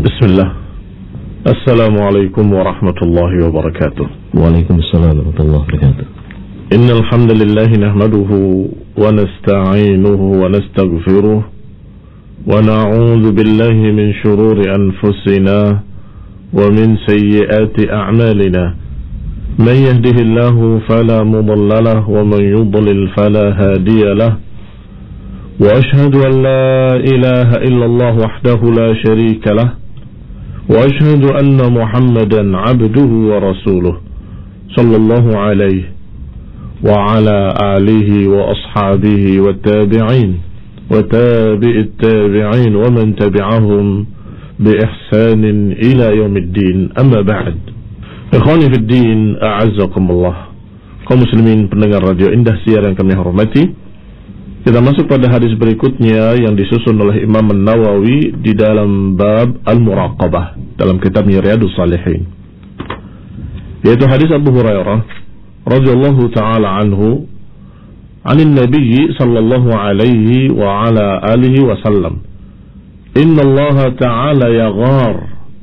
Bismillah. Assalamualaikum warahmatullahi wabarakatuh. Waalaikumsalam warahmatullahi wabarakatuh. Innal hamdalillah nahmaduhu wa nasta'inuhu wa nastaghfiruh wa na'udzu billahi min shururi anfusina wa min sayyiati a'malina. Man yahdihillahu fala mudilla lahu wa man yudlil fala hadiya lahu. Wa ashhadu an la ilaha illallah wahdahu la sharika lahu. وأشهد أن محمدا عبده ورسوله صلى الله عليه وعلى آله وأصحابه والتابعين وتابع التابعين ومن تبعهم بإحسان إلى يوم الدين أما بعد. Ikhwani fi din, a'azzakumullah. Kaum muslimin pendengar radio Indah Siar yang kami hormati, kita masuk pada hadis berikutnya yang disusun oleh Imam An-Nawawi di dalam bab Al-Muraqabah dalam kitabnya Riyadhus Shalihin, yaitu hadis Abu Hurairah radhiyallahu ta'ala anhu anin Nabi sallallahu alaihi wa ala alihi wa sallam, inna Allah ta'ala yaghar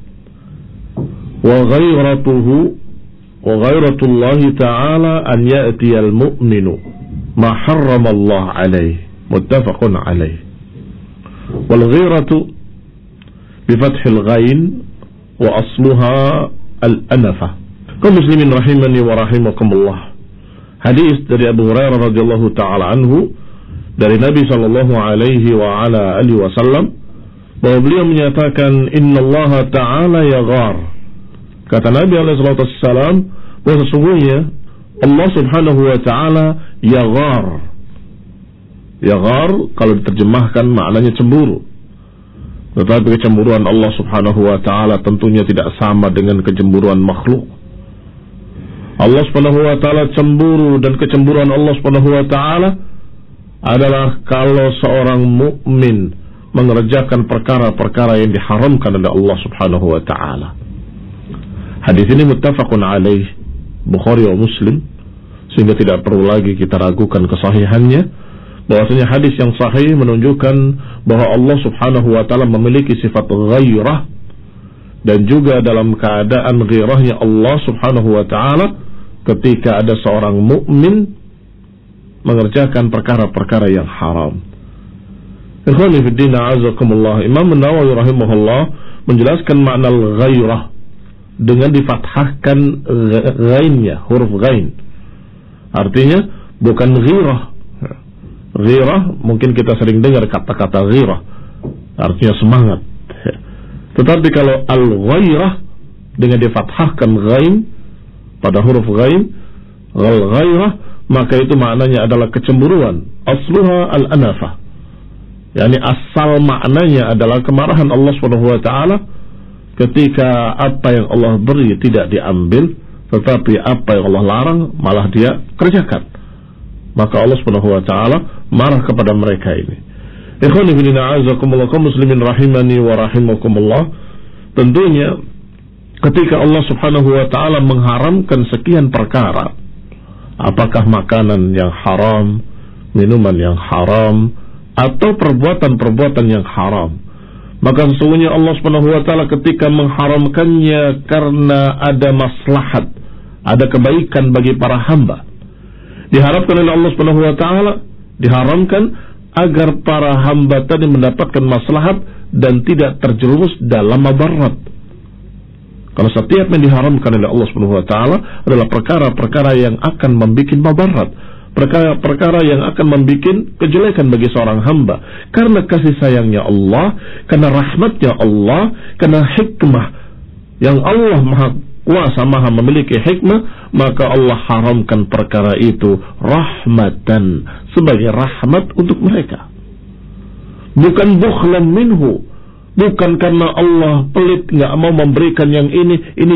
wa ghayratullahi ta'ala an ya'tiyal mu'minu ما حرم الله عليه متفق عليه. والغيرة بفتح الغين وأصلها الأنفة. kaum muslimin rahimani wa rahimakumullah. Hadis dari Abu Hurairah radhiyallahu taala anhu dari Nabi sallallahu alaihi wa ala alihi wasallam bahwa beliau menyatakan innallaha ta'ala yaghar. Kata Nabi alaihi salatu wassalam bahwa sesungguhnya Allah subhanahu wa ta'ala yaghar. Yaghar kalau diterjemahkan maknanya cemburu. Tetapi kecemburuan Allah subhanahu wa ta'ala tentunya tidak sama dengan kecemburuan makhluk. Allah subhanahu wa ta'ala cemburu, dan kecemburuan Allah subhanahu wa ta'ala adalah kalau seorang mukmin mengerjakan perkara-perkara yang diharamkan oleh Allah subhanahu wa ta'ala. Hadis ini muttafaqun alaih, Bukhari wa Muslim, sehingga tidak perlu lagi kita ragukan kesahihannya. Bahwasanya hadis yang sahih menunjukkan bahwa Allah subhanahu wa ta'ala memiliki sifat ghairah, dan juga dalam keadaan ghairahnya Allah subhanahu wa ta'ala ketika ada seorang mukmin mengerjakan perkara-perkara yang haram. Ikhwani fi din, a'azakumullah. Imam An-Nawawi rahimahullah menjelaskan makna al-ghairah dengan difathahkan ghainnya, huruf ghain. Artinya bukan ghirah. Ghirah mungkin kita sering dengar kata-kata ghirah, artinya semangat. Tetapi kalau al-ghairah dengan difathahkan ghain pada huruf ghain, al-ghairah, maka itu maknanya adalah kecemburuan. Asluha al-anafah, yakni asal maknanya adalah kemarahan Allah Subhanahu wa ta'ala ketika apa yang Allah beri tidak diambil, tetapi apa yang Allah larang malah dia kerjakan. Maka Allah Subhanahu wa ta'ala marah kepada mereka ini. Ikhwani fillah, a'azakumullah, kaum muslimin rahimani wa rahimakumullah. Tentunya ketika Allah Subhanahu wa ta'ala mengharamkan sekian perkara, apakah makanan yang haram, minuman yang haram, atau perbuatan-perbuatan yang haram, maka sesungguhnya Allah Subhanahu wa ta'ala ketika mengharamkannya karena ada maslahat, ada kebaikan bagi para hamba. Diharapkan oleh Allah Subhanahu wa ta'ala, diharamkan agar para hamba tadi mendapatkan maslahat dan tidak terjerumus dalam mabarat. Kalau setiap yang diharamkan oleh Allah Subhanahu wa ta'ala adalah perkara-perkara yang akan membuat mabarat, perkara-perkara yang akan membuat kejelekan bagi seorang hamba, karena kasih sayangnya Allah, karena rahmatnya Allah, karena hikmah yang Allah maha kuasa, maha memiliki hikmah, maka Allah haramkan perkara itu rahmatan, sebagai rahmat untuk mereka, bukan bukhlan minhu, bukan karena Allah pelit nggak mau memberikan yang ini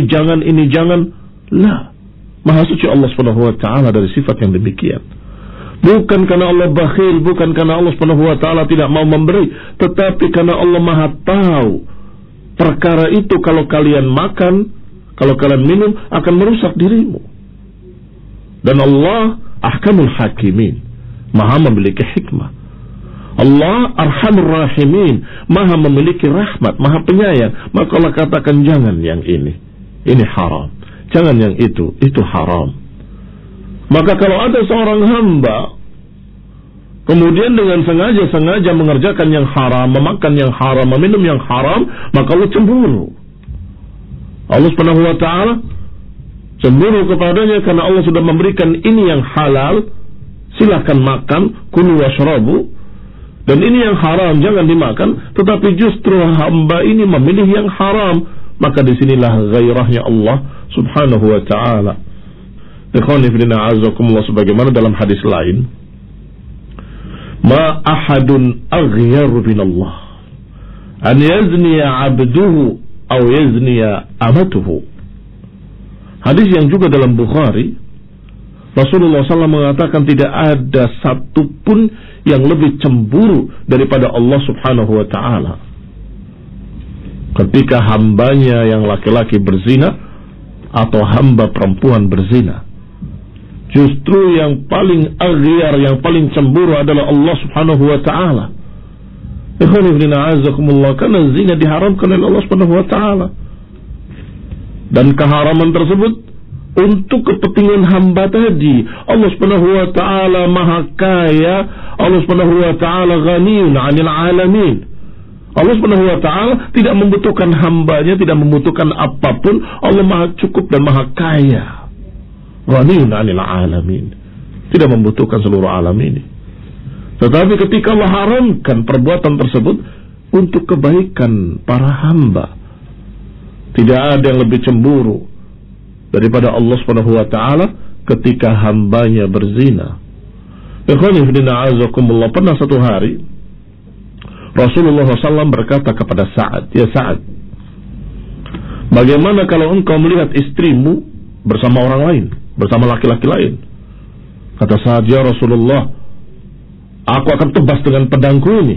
jangan, lah. Maha suci Allah Subhanahu wa ta'ala dari sifat yang demikian. Bukan karena Allah bakhil, bukan karena Allah Subhanahu wa ta'ala tidak mau memberi, tetapi karena Allah maha tahu perkara itu kalau kalian makan, kalau kalian minum akan merusak dirimu. Dan Allah ahkamul hakimin, maha memiliki hikmah. Allah Arhamur Rahimin, maha memiliki rahmat, maha penyayang. Maka Allah katakan jangan yang ini haram. Jangan yang itu haram. Maka kalau ada seorang hamba kemudian dengan sengaja mengerjakan yang haram, memakan yang haram, meminum yang haram, maka Allah cemburu. Allah Subhanahu wa ta'ala cemburu kepadanya karena Allah sudah memberikan ini yang halal, silahkan makan, kulu washrabu, dan ini yang haram jangan dimakan, tetapi justru hamba ini memilih yang haram, maka disinilah gairahnya Allah Subhanahu wa ta'ala. Ikhwani fillah azakumullah, sebagaimana dalam hadis lain, ma ahadun aghyaru minallah an yazniya abduhu aw yazniya amatuhu. Hadis yang juga dalam Bukhari, Rasulullah SAW mengatakan tidak ada satupun yang lebih cemburu daripada Allah Subhanahu wa ta'ala ketika hambanya yang laki-laki berzina atau hamba perempuan berzina. Justru yang paling aghyar, yang paling cemburu adalah Allah Subhanahu wa ta'ala. Ikhwan ibn a'azakumullah, karena zina diharamkan oleh Allah Subhanahu wa ta'ala, dan keharaman tersebut untuk kepentingan hamba tadi. Allah Subhanahu wa ta'ala maha kaya, Allah Subhanahu wa ta'ala ghaniyun 'anil 'alamin. Allah Subhanahu wa ta'ala tidak membutuhkan hambanya, tidak membutuhkan apapun. Allah maha cukup dan maha kaya, ghaniyun 'anil 'alamin, tidak membutuhkan seluruh alam ini. Tetapi ketika Allah haramkan perbuatan tersebut untuk kebaikan para hamba, tidak ada yang lebih cemburu daripada Allah Subhanahu wa ta'ala ketika hambanya berzina. Ikhwani fillah azakumullah, pernah satu hari Rasulullah SAW berkata kepada Sa'ad, ya Sa'ad, bagaimana kalau engkau melihat istrimu bersama orang lain, bersama laki-laki lain? Kata Sa'ad, ya Rasulullah, aku akan tebas dengan pedangku ini.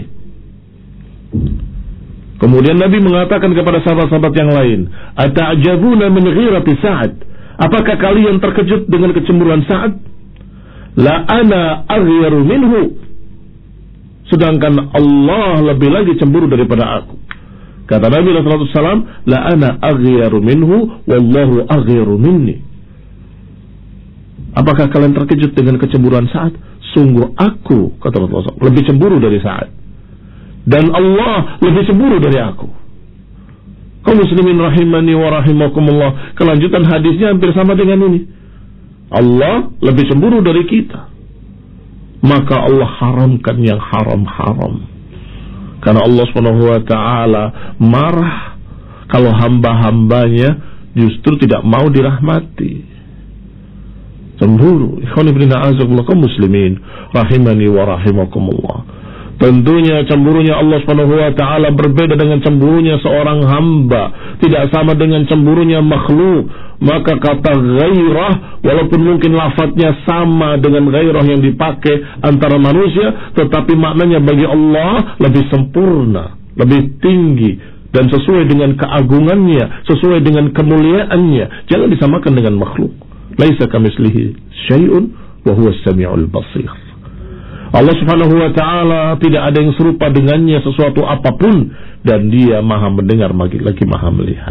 Kemudian Nabi mengatakan kepada sahabat-sahabat yang lain, ata'jabuna min ghirati Sa'ad, apakah kalian terkejut dengan kecemburuan Sa'ad? La ana aghyaru minhu, sedangkan Allah lebih lagi cemburu daripada aku. Kata Nabi sallallahu alaihi wasallam, la ana aghyaru minhu wallahu aghyaru minni. Apakah kalian terkejut dengan kecemburuan Sa'ad? Sungguh aku, kata Rasulullah, lebih cemburu dari Sa'ad, dan Allah lebih cemburu dari aku. Kaum muslimin rahimani wa rahimakumullah, kelanjutan hadisnya hampir sama dengan ini. Allah lebih cemburu dari kita, maka Allah haramkan yang haram-haram. Karena Allah Subhanahu wa ta'ala marah kalau hamba-hambanya justru tidak mau dirahmati. Cemburu. Ikhwan ibn a'azakumullah, kaum muslimin rahimani wa rahimakumullah. Tentunya cemburunya Allah Subhanahu wa ta'ala berbeda dengan cemburunya seorang hamba, tidak sama dengan cemburunya makhluk. Maka kata ghairah, walaupun mungkin lafadznya sama dengan ghairah yang dipakai antara manusia, tetapi maknanya bagi Allah lebih sempurna, lebih tinggi, dan sesuai dengan keagungannya, sesuai dengan kemuliaannya. Jangan disamakan dengan makhluk. Laisa kamitslihi syai'un wa huwa as-sami'ul basir. Allah Subhanahu wa ta'ala tidak ada yang serupa dengannya sesuatu apapun, dan dia maha mendengar lagi maha melihat.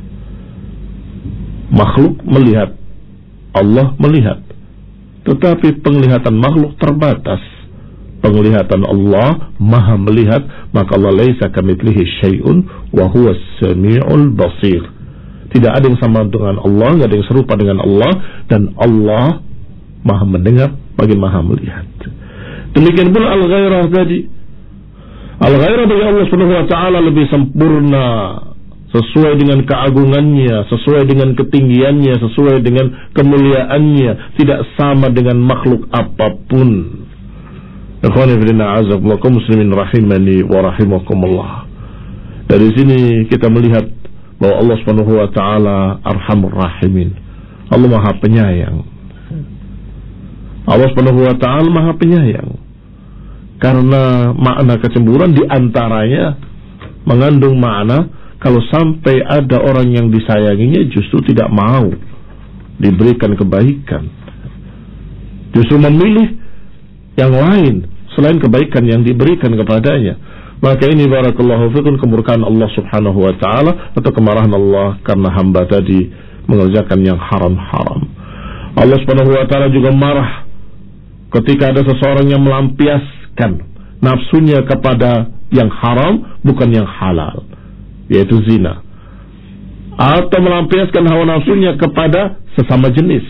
Makhluk melihat, Allah melihat, tetapi penglihatan makhluk terbatas. Penglihatan Allah maha melihat, maka Allah laisa kamitslihi syai'un wa huwa as-sami'ul basir. Tidak ada yang sama dengan Allah, tidak ada yang serupa dengan Allah, dan Allah maha mendengar bagi maha melihat. Demikian pula al-ghairah tadi. Al-ghairah bagi Allah Subhanahu wa ta'ala lebih sempurna, sesuai dengan keagungannya, sesuai dengan ketinggiannya, sesuai dengan kemuliaannya, tidak sama dengan makhluk apapun. Ikhwani fillah a'azakumullah, kaum muslimin rahimani wa rahimakumullah. Dari sini kita melihat bahwa Allah Subhanahu wa ta'ala Arhamur Rahimin. Allah maha penyayang. Allah Subhanahu wa ta'ala maha penyayang. Karena makna kecemburuan diantaranya mengandung makna kalau sampai ada orang yang disayanginya justru tidak mau diberikan kebaikan, justru memilih yang lain selain kebaikan yang diberikan kepadanya. Maka ini barakallahu fikum kemurkaan Allah subhanahu wa ta'ala atau kemarahan Allah karena hamba tadi mengerjakan yang haram-haram. Allah subhanahu wa ta'ala juga marah ketika ada seseorang yang melampiaskan nafsunya kepada yang haram bukan yang halal, yaitu zina, atau melampiaskan hawa nafsunya kepada sesama jenis,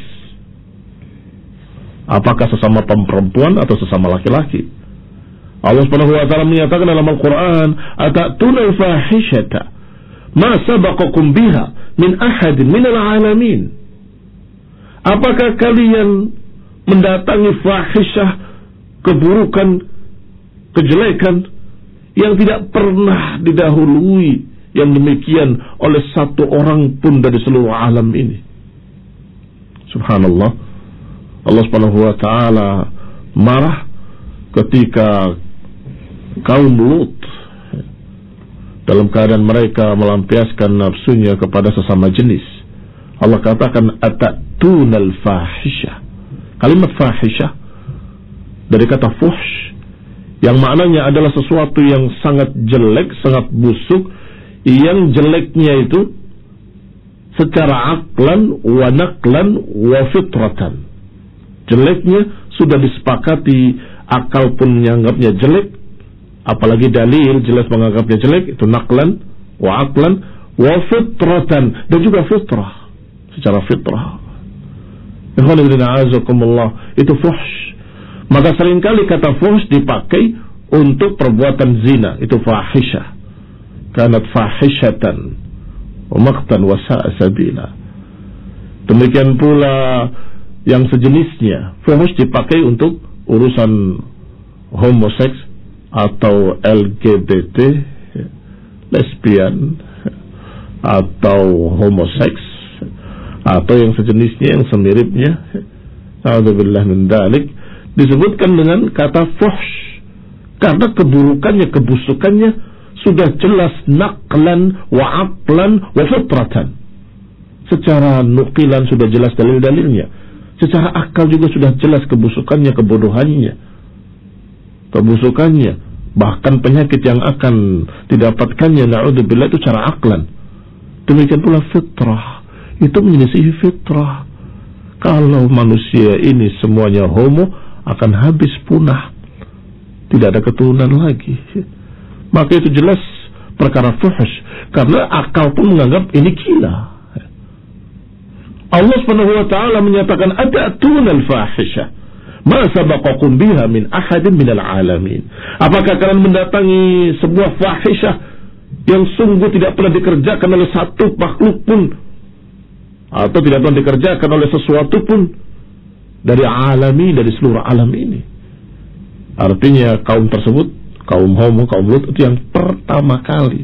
apakah sesama perempuan atau sesama laki-laki. Allah Subhanahu wa taala menyatakan dalam Al-Qur'an, "Atatuna al-fahishata ma sabaqakum biha min ahadin minal alamin." Apakah kalian mendatangi fahisyah, keburukan, kejelekan yang tidak pernah didahului yang demikian oleh satu orang pun dari seluruh alam ini? Subhanallah. Allah Subhanahu wa taala marah ketika kaum Lut dalam keadaan mereka melampiaskan nafsunya kepada sesama jenis. Allah katakan atatuna al-fahisyah. Kalimat fahisyah dari kata fuhsh yang maknanya adalah sesuatu yang sangat jelek, sangat busuk, yang jeleknya itu secara aklan wa naqlan wa fitratan. Jeleknya sudah disepakati, akal pun menganggapnya jelek, apalagi dalil jelas menganggapnya jelek, itu naqlan wa aqlan wa fitratan, dan juga fitrah, secara fitrah. Itu fuhsh. Maka seringkali kata fuhsh dipakai untuk perbuatan zina, itu fahisyah. Kanat fahishatan wa maqtan wa sa'a sabila. Demikian pula yang sejenisnya. Fuhsh dipakai untuk urusan homoseks atau LGBT, lesbian atau homoseks atau yang sejenisnya, yang semiripnya. A'udzubillah min dzalik, disebutkan dengan kata fuhsh karena keburukannya, kebusukannya sudah jelas naqlan wa aqlan wa fitratan. Secara nukilan sudah jelas dalil-dalilnya, secara akal juga sudah jelas kebusukannya, kebodohannya, kebusukannya, bahkan penyakit yang akan didapatkannya, na'udzubillah, itu cara aklan. Demikian pula fitrah, itu menyelisihi fitrah. Kalau manusia ini semuanya homo, akan habis, punah, tidak ada keturunan lagi. Maka itu jelas perkara fuhsh, karena akal pun menganggap ini gila. Allah Subhanahu wa taala menyatakan atatuna al-fahisyah ma sabaqakum biha min ahadin minal alamin. Apakah kalian mendatangi sebuah fahisyah yang sungguh tidak pernah dikerjakan oleh satu makhluk pun, atau tidak pernah dikerjakan oleh sesuatu pun dari alami, dari seluruh alam ini? Artinya kaum tersebut, kaum homo, kaum Lut, itu yang pertama kali,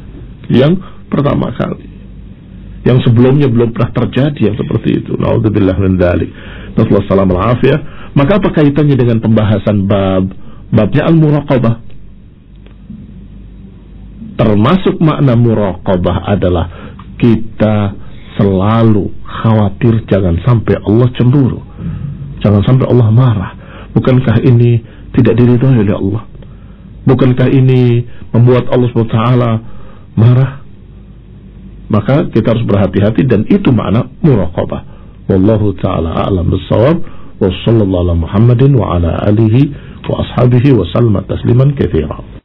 yang sebelumnya belum pernah terjadi yang seperti itu. Na'udzubillah min dzalik. Nasallahu salam al-afiyah. Maka apa kaitannya dengan pembahasan babnya al-muraqabah? Termasuk makna muraqabah adalah kita selalu khawatir jangan sampai Allah cemburu, jangan sampai Allah marah. Bukankah ini tidak diridhoi oleh Allah? Bukankah ini membuat Allah SWT marah? Maka kita harus berhati-hati, dan itu makna muraqabah. Wallahu ta'ala a'lam bis-shawab. Wa sallallahu ala Muhammadin wa ala alihi wa ashabihi wa sallama tasliman katsiran.